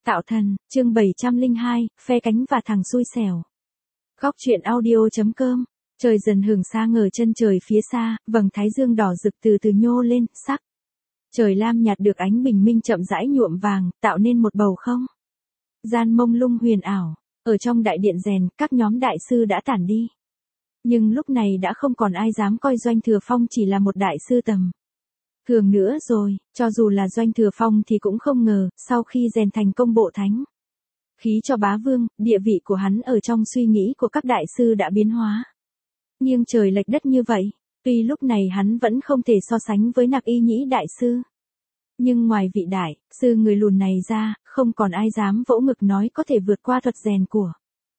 Tạo thần, chương 702, phe cánh và thằng xui xẻo. Góc truyện audio.com. Trời dần hưởng sáng ở chân trời phía xa, vầng thái dương đỏ rực từ từ nhô lên, sắc. Trời lam nhạt được ánh bình minh chậm rãi nhuộm vàng, tạo nên một bầu không gian mông lung huyền ảo. Ở trong đại điện rèn, các nhóm đại sư đã tản đi. Nhưng lúc này đã không còn ai dám coi Doanh Thừa Phong chỉ là một đại sư tầm thường nữa rồi, cho dù là Doanh Thừa Phong thì cũng không ngờ, sau khi rèn thành công bộ thánh khí cho bá vương, địa vị của hắn ở trong suy nghĩ của các đại sư đã biến hóa. Nhưng trời lệch đất như vậy, tuy lúc này hắn vẫn không thể so sánh với Nặc Y Nhĩ đại sư. Nhưng ngoài vị đại sư người lùn này ra, không còn ai dám vỗ ngực nói có thể vượt qua thuật rèn của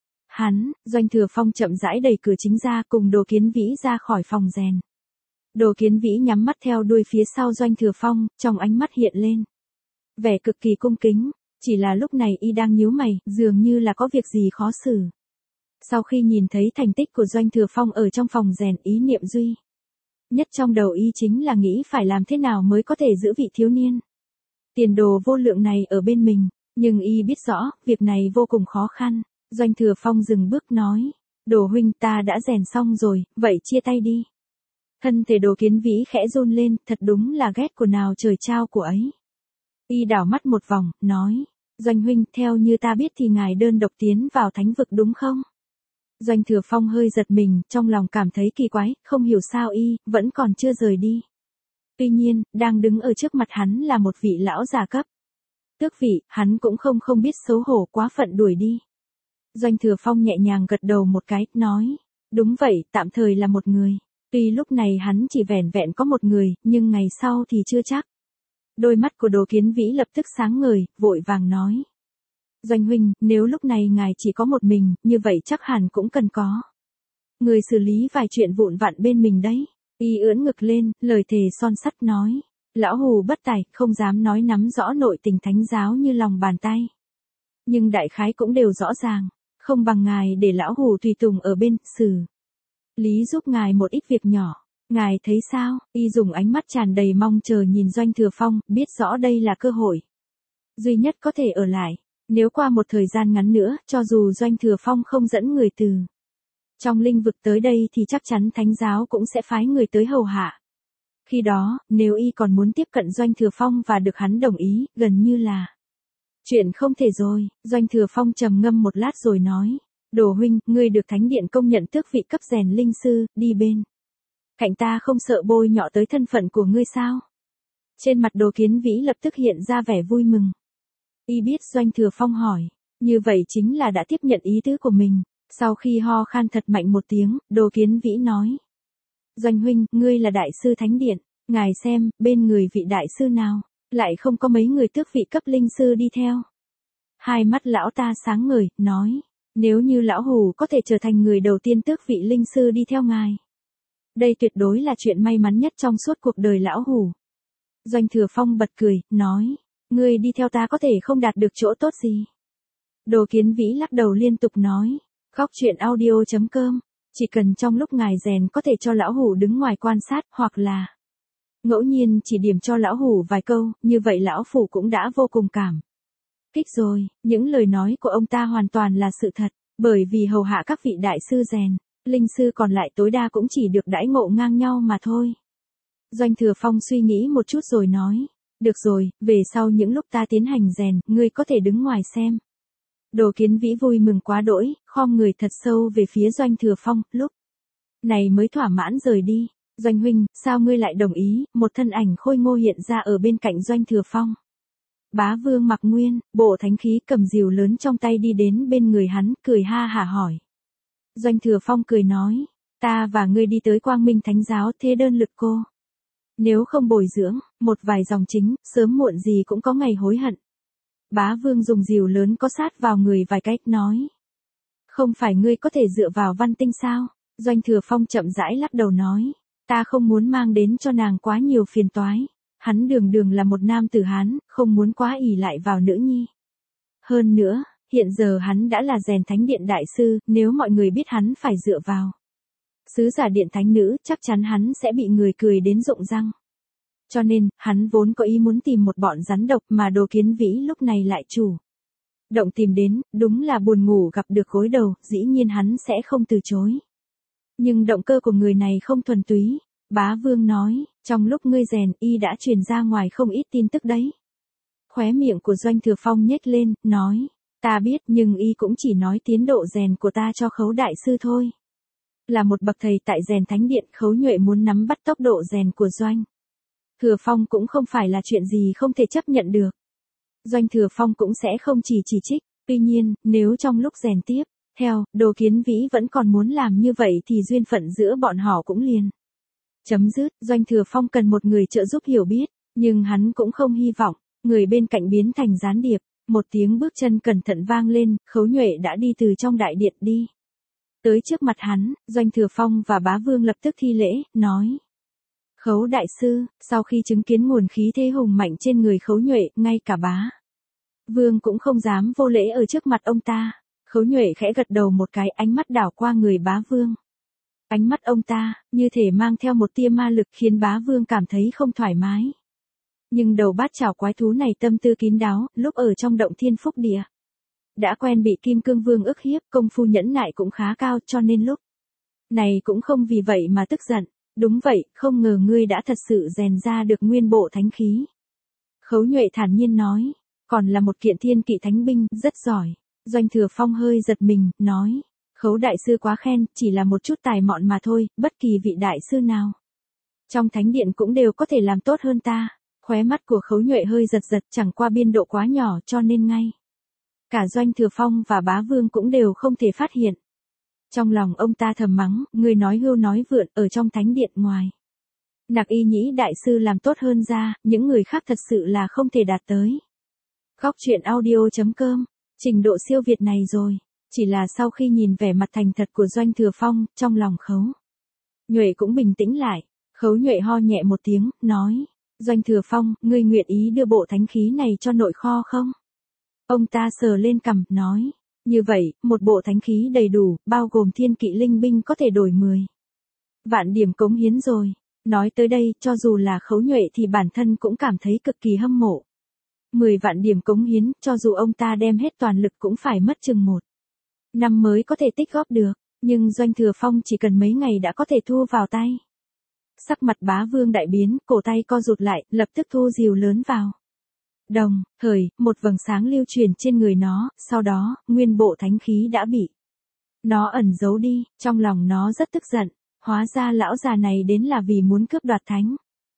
hắn. Doanh Thừa Phong chậm rãi đẩy cửa chính ra cùng Đồ Kiến Vĩ ra khỏi phòng rèn. Đồ Kiến Vĩ nhắm mắt theo đuôi phía sau Doanh Thừa Phong, trong ánh mắt hiện lên vẻ cực kỳ cung kính, chỉ là lúc này y đang nhíu mày, dường như là có việc gì khó xử. Sau khi nhìn thấy thành tích của Doanh Thừa Phong ở trong phòng rèn, ý niệm duy nhất trong đầu y chính là nghĩ phải làm thế nào mới có thể giữ vị thiếu niên tiền đồ vô lượng này ở bên mình, nhưng y biết rõ, việc này vô cùng khó khăn. Doanh Thừa Phong dừng bước nói, Đồ huynh, ta đã rèn xong rồi, vậy chia tay đi. Thân thể Đồ Kiến Vĩ khẽ run lên, thật đúng là ghét của nào trời trao của ấy. Y đảo mắt một vòng, nói, Doanh huynh, theo như ta biết thì ngài đơn độc tiến vào thánh vực đúng không? Doanh Thừa Phong hơi giật mình, trong lòng cảm thấy kỳ quái, không hiểu sao y vẫn còn chưa rời đi. Tuy nhiên, đang đứng ở trước mặt hắn là một vị lão già cấp tước vị, hắn cũng không biết xấu hổ quá phận đuổi đi. Doanh Thừa Phong nhẹ nhàng gật đầu một cái, nói, đúng vậy, tạm thời là một người. Tuy lúc này hắn chỉ vẻn vẹn có một người, nhưng ngày sau thì chưa chắc. Đôi mắt của Đồ Kiến Vĩ lập tức sáng ngời, vội vàng nói. Doanh huynh, nếu lúc này ngài chỉ có một mình, như vậy chắc hẳn cũng cần có người xử lý vài chuyện vụn vặt bên mình đấy. Y ưỡn ngực lên, lời thề son sắt nói. Lão hù bất tài, không dám nói nắm rõ nội tình thánh giáo như lòng bàn tay. Nhưng đại khái cũng đều rõ ràng, không bằng ngài để lão hù tùy tùng ở bên, xử lý giúp ngài một ít việc nhỏ. Ngài thấy sao? Y dùng ánh mắt tràn đầy mong chờ nhìn Doanh Thừa Phong, biết rõ đây là cơ hội duy nhất có thể ở lại. Nếu qua một thời gian ngắn nữa, cho dù Doanh Thừa Phong không dẫn người từ trong linh vực tới đây thì chắc chắn thánh giáo cũng sẽ phái người tới hầu hạ. Khi đó, nếu y còn muốn tiếp cận Doanh Thừa Phong và được hắn đồng ý, gần như là chuyện không thể rồi. Doanh Thừa Phong trầm ngâm một lát rồi nói, Đồ huynh, ngươi được thánh điện công nhận tước vị cấp rèn linh sư, đi bên cạnh ta không sợ bôi nhọ tới thân phận của ngươi sao? Trên mặt Đồ Kiến Vĩ lập tức hiện ra vẻ vui mừng. Y biết Doanh Thừa Phong hỏi, như vậy chính là đã tiếp nhận ý tứ của mình. Sau khi ho khan thật mạnh một tiếng, Đồ Kiến Vĩ nói, Doanh huynh, ngươi là đại sư thánh điện, ngài xem, bên người vị đại sư nào lại không có mấy người tước vị cấp linh sư đi theo. Hai mắt lão ta sáng ngời, nói, nếu như lão hù có thể trở thành người đầu tiên tước vị linh sư đi theo ngài, đây tuyệt đối là chuyện may mắn nhất trong suốt cuộc đời lão hù. Doanh Thừa Phong bật cười, nói, ngươi đi theo ta có thể không đạt được chỗ tốt gì. Đồ Kiến Vĩ lắc đầu liên tục nói, góc truyện audio.com, chỉ cần trong lúc ngài rèn có thể cho lão hủ đứng ngoài quan sát, hoặc là ngẫu nhiên chỉ điểm cho lão hủ vài câu, như vậy lão phủ cũng đã vô cùng cảm kích rồi. Những lời nói của ông ta hoàn toàn là sự thật, bởi vì hầu hạ các vị đại sư rèn, linh sư còn lại tối đa cũng chỉ được đãi ngộ ngang nhau mà thôi. Doanh Thừa Phong suy nghĩ một chút rồi nói, được rồi, về sau những lúc ta tiến hành rèn, ngươi có thể đứng ngoài xem. Đồ Kiến Vĩ vui mừng quá đỗi, khom người thật sâu về phía Doanh Thừa Phong, lúc này mới thỏa mãn rời đi. Doanh huynh, sao ngươi lại đồng ý? Một thân ảnh khôi ngô hiện ra ở bên cạnh Doanh Thừa Phong. Bá vương Mặc Nguyên, bộ thánh khí cầm rìu lớn trong tay đi đến bên người hắn, cười ha hả hỏi. Doanh Thừa Phong cười nói, ta và ngươi đi tới Quang Minh Thánh giáo thế đơn lực cô. Nếu không bồi dưỡng, một vài dòng chính, sớm muộn gì cũng có ngày hối hận. Bá vương dùng rìu lớn có sát vào người vài cách, nói. Không phải ngươi có thể dựa vào văn tinh sao? Doanh Thừa Phong chậm rãi lắc đầu nói. Ta không muốn mang đến cho nàng quá nhiều phiền toái. Hắn đường đường là một nam tử Hán, không muốn quá ỷ lại vào nữ nhi. Hơn nữa, hiện giờ hắn đã là rèn thánh điện đại sư, nếu mọi người biết hắn phải dựa vào sứ giả điện thánh nữ, chắc chắn hắn sẽ bị người cười đến rụng răng. Cho nên, hắn vốn có ý muốn tìm một bọn rắn độc mà Đồ Kiến Vĩ lúc này lại chủ Động tìm đến, đúng là buồn ngủ gặp được gối đầu, dĩ nhiên hắn sẽ không từ chối. Nhưng động cơ của người này không thuần túy. Bá Vương nói, trong lúc ngươi rèn y đã truyền ra ngoài không ít tin tức đấy. Khóe miệng của Doanh Thừa Phong nhếch lên, nói, ta biết nhưng y cũng chỉ nói tiến độ rèn của ta cho Khấu đại sư thôi. Là một bậc thầy tại rèn thánh điện, Khấu Nhuệ muốn nắm bắt tốc độ rèn của Doanh Thừa Phong cũng không phải là chuyện gì không thể chấp nhận được. Doanh Thừa Phong cũng sẽ không chỉ trích, tuy nhiên, nếu trong lúc rèn tiếp, theo, Đồ Kiến Vĩ vẫn còn muốn làm như vậy thì duyên phận giữa bọn họ cũng liền chấm dứt. Doanh Thừa Phong cần một người trợ giúp hiểu biết, nhưng hắn cũng không hy vọng người bên cạnh biến thành gián điệp. Một tiếng bước chân cẩn thận vang lên, Khấu Nhuệ đã đi từ trong đại điện đi tới trước mặt hắn. Doanh Thừa Phong và Bá Vương lập tức thi lễ, nói, Khấu đại sư. Sau khi chứng kiến nguồn khí thế hùng mạnh trên người Khấu Nhuệ, ngay cả Bá Vương cũng không dám vô lễ ở trước mặt ông ta. Khấu Nhuệ khẽ gật đầu một cái, ánh mắt đảo qua người Bá Vương. Ánh mắt ông ta, như thể mang theo một tia ma lực, khiến Bá Vương cảm thấy không thoải mái. Nhưng đầu bát chảo quái thú này tâm tư kín đáo, lúc ở trong động Thiên Phúc Địa đã quen bị Kim Cương Vương ức hiếp, công phu nhẫn nại cũng khá cao, cho nên lúc này cũng không vì vậy mà tức giận. Đúng vậy, không ngờ ngươi đã thật sự rèn ra được nguyên bộ thánh khí. Khấu Nhuệ thản nhiên nói, còn là một kiện thiên kỵ thánh binh, rất giỏi. Doanh Thừa Phong hơi giật mình, nói, Khấu đại sư quá khen, chỉ là một chút tài mọn mà thôi, bất kỳ vị đại sư nào trong thánh điện cũng đều có thể làm tốt hơn ta. Khóe mắt của Khấu Nhuệ hơi giật giật, chẳng qua biên độ quá nhỏ cho nên ngay cả Doanh Thừa Phong và Bá Vương cũng đều không thể phát hiện. Trong lòng ông ta thầm mắng, người nói hưu nói vượn, ở trong thánh điện ngoài Nặc Y Nhĩ đại sư làm tốt hơn ra, những người khác thật sự là không thể đạt tới. Góc truyện audio.com, trình độ siêu việt này rồi. Chỉ là sau khi nhìn vẻ mặt thành thật của Doanh Thừa Phong, trong lòng Khấu Nhuệ cũng bình tĩnh lại. Khấu Nhuệ ho nhẹ một tiếng, nói, Doanh Thừa Phong, ngươi nguyện ý đưa bộ thánh khí này cho nội kho không? Ông ta sờ lên cằm, nói, như vậy, một bộ thánh khí đầy đủ, bao gồm thiên kỵ linh binh có thể đổi 10 vạn điểm cống hiến rồi. Nói tới đây, cho dù là Khấu Nhuệ thì bản thân cũng cảm thấy cực kỳ hâm mộ. 10 vạn điểm cống hiến, cho dù ông ta đem hết toàn lực cũng phải mất chừng 1 năm mới có thể tích góp được, nhưng Doanh Thừa Phong chỉ cần mấy ngày đã có thể thu vào tay. Sắc mặt Bá Vương đại biến, cổ tay co rụt lại, lập tức thu rìu lớn vào. Đồng thời, một vầng sáng lưu truyền trên người nó, sau đó, nguyên bộ thánh khí đã bị nó ẩn giấu đi. Trong lòng nó rất tức giận, hóa ra lão già này đến là vì muốn cướp đoạt thánh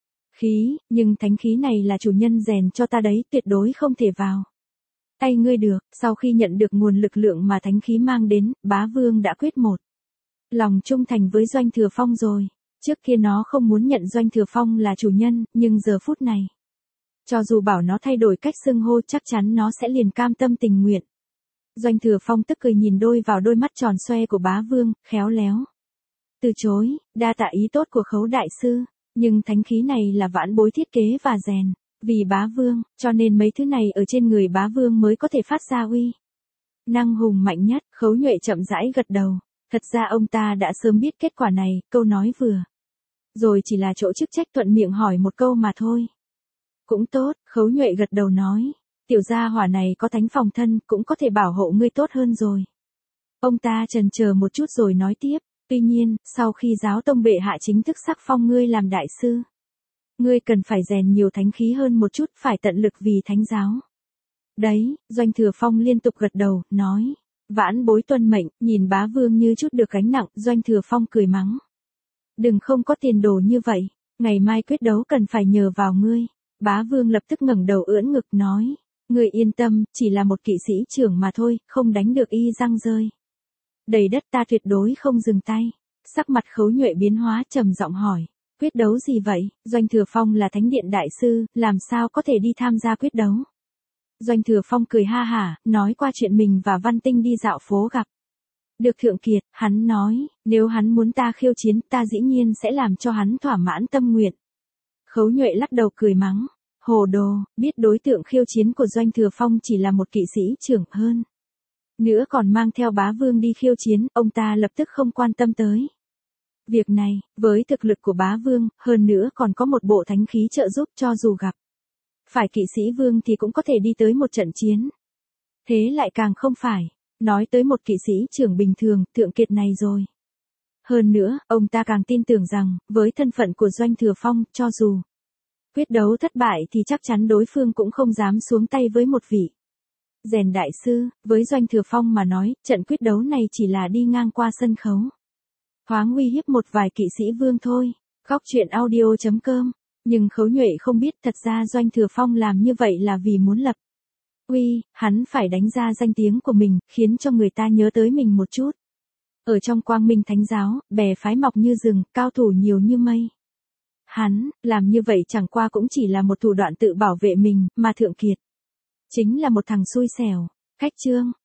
khí, nhưng thánh khí này là chủ nhân rèn cho ta đấy, tuyệt đối không thể vào tay ngươi được. Sau khi nhận được nguồn lực lượng mà thánh khí mang đến, Bá Vương đã quyết một lòng trung thành với Doanh Thừa Phong rồi. Trước kia nó không muốn nhận Doanh Thừa Phong là chủ nhân, nhưng giờ phút này, cho dù bảo nó thay đổi cách xưng hô chắc chắn nó sẽ liền cam tâm tình nguyện. Doanh Thừa Phong tức cười nhìn vào đôi mắt tròn xoe của Bá Vương, khéo léo từ chối, đa tạ ý tốt của Khấu đại sư, nhưng thánh khí này là vãn bối thiết kế và rèn vì Bá Vương, cho nên mấy thứ này ở trên người Bá Vương mới có thể phát ra uy năng hùng mạnh nhất. Khấu Nhuệ chậm rãi gật đầu. Thật ra ông ta đã sớm biết kết quả này, câu nói vừa rồi chỉ là chỗ chức trách thuận miệng hỏi một câu mà thôi. Cũng tốt, Khấu Nhuệ gật đầu nói, tiểu gia hỏa này có thánh phòng thân, cũng có thể bảo hộ ngươi tốt hơn rồi. Ông ta chần chờ một chút rồi nói tiếp, tuy nhiên, sau khi giáo tông bệ hạ chính thức sắc phong ngươi làm đại sư, ngươi cần phải rèn nhiều thánh khí hơn một chút, phải tận lực vì thánh giáo. Đấy, Doanh Thừa Phong liên tục gật đầu, nói, vãn bối tuân mệnh. Nhìn Bá Vương như chút được gánh nặng, Doanh Thừa Phong cười mắng, đừng không có tiền đồ như vậy, ngày mai quyết đấu cần phải nhờ vào ngươi. Bá Vương lập tức ngẩng đầu ưỡn ngực nói, ngươi yên tâm, chỉ là một kỵ sĩ trưởng mà thôi, không đánh được y răng rơi đầy đất, ta tuyệt đối không dừng tay. Sắc mặt Khấu Nhuệ biến hóa, trầm giọng hỏi, quyết đấu gì vậy? Doanh Thừa Phong là thánh điện đại sư, làm sao có thể đi tham gia quyết đấu? Doanh Thừa Phong cười ha hả, nói qua chuyện mình và Văn Tinh đi dạo phố gặp được Thượng Kiệt. Hắn nói, nếu hắn muốn ta khiêu chiến, ta dĩ nhiên sẽ làm cho hắn thỏa mãn tâm nguyện. Khấu Nhuệ lắc đầu cười mắng, hồ đồ, biết đối tượng khiêu chiến của Doanh Thừa Phong chỉ là một kỵ sĩ trưởng, hơn nữa còn mang theo Bá Vương đi khiêu chiến, ông ta lập tức không quan tâm tới việc này. Với thực lực của Bá Vương, hơn nữa còn có một bộ thánh khí trợ giúp, cho dù gặp phải kỵ sĩ vương thì cũng có thể đi tới một trận chiến. Thế lại càng không phải. Nói tới một kỵ sĩ trưởng bình thường, Thượng Kiệt này rồi. Hơn nữa, ông ta càng tin tưởng rằng, với thân phận của Doanh Thừa Phong, cho dù quyết đấu thất bại thì chắc chắn đối phương cũng không dám xuống tay với một vị rèn đại sư. Với Doanh Thừa Phong mà nói, trận quyết đấu này chỉ là đi ngang qua sân khấu, thoáng uy hiếp một vài kỵ sĩ vương thôi. Góc truyện audio.com. Nhưng Khấu Nhuệ không biết thật ra Doanh Thừa Phong làm như vậy là vì muốn lập uy, hắn phải đánh ra danh tiếng của mình, khiến cho người ta nhớ tới mình một chút. Ở trong Quang Minh Thánh giáo, bè phái mọc như rừng, cao thủ nhiều như mây. Hắn, làm như vậy chẳng qua cũng chỉ là một thủ đoạn tự bảo vệ mình, mà Thượng Kiệt chính là một thằng xui xẻo. Khách chương.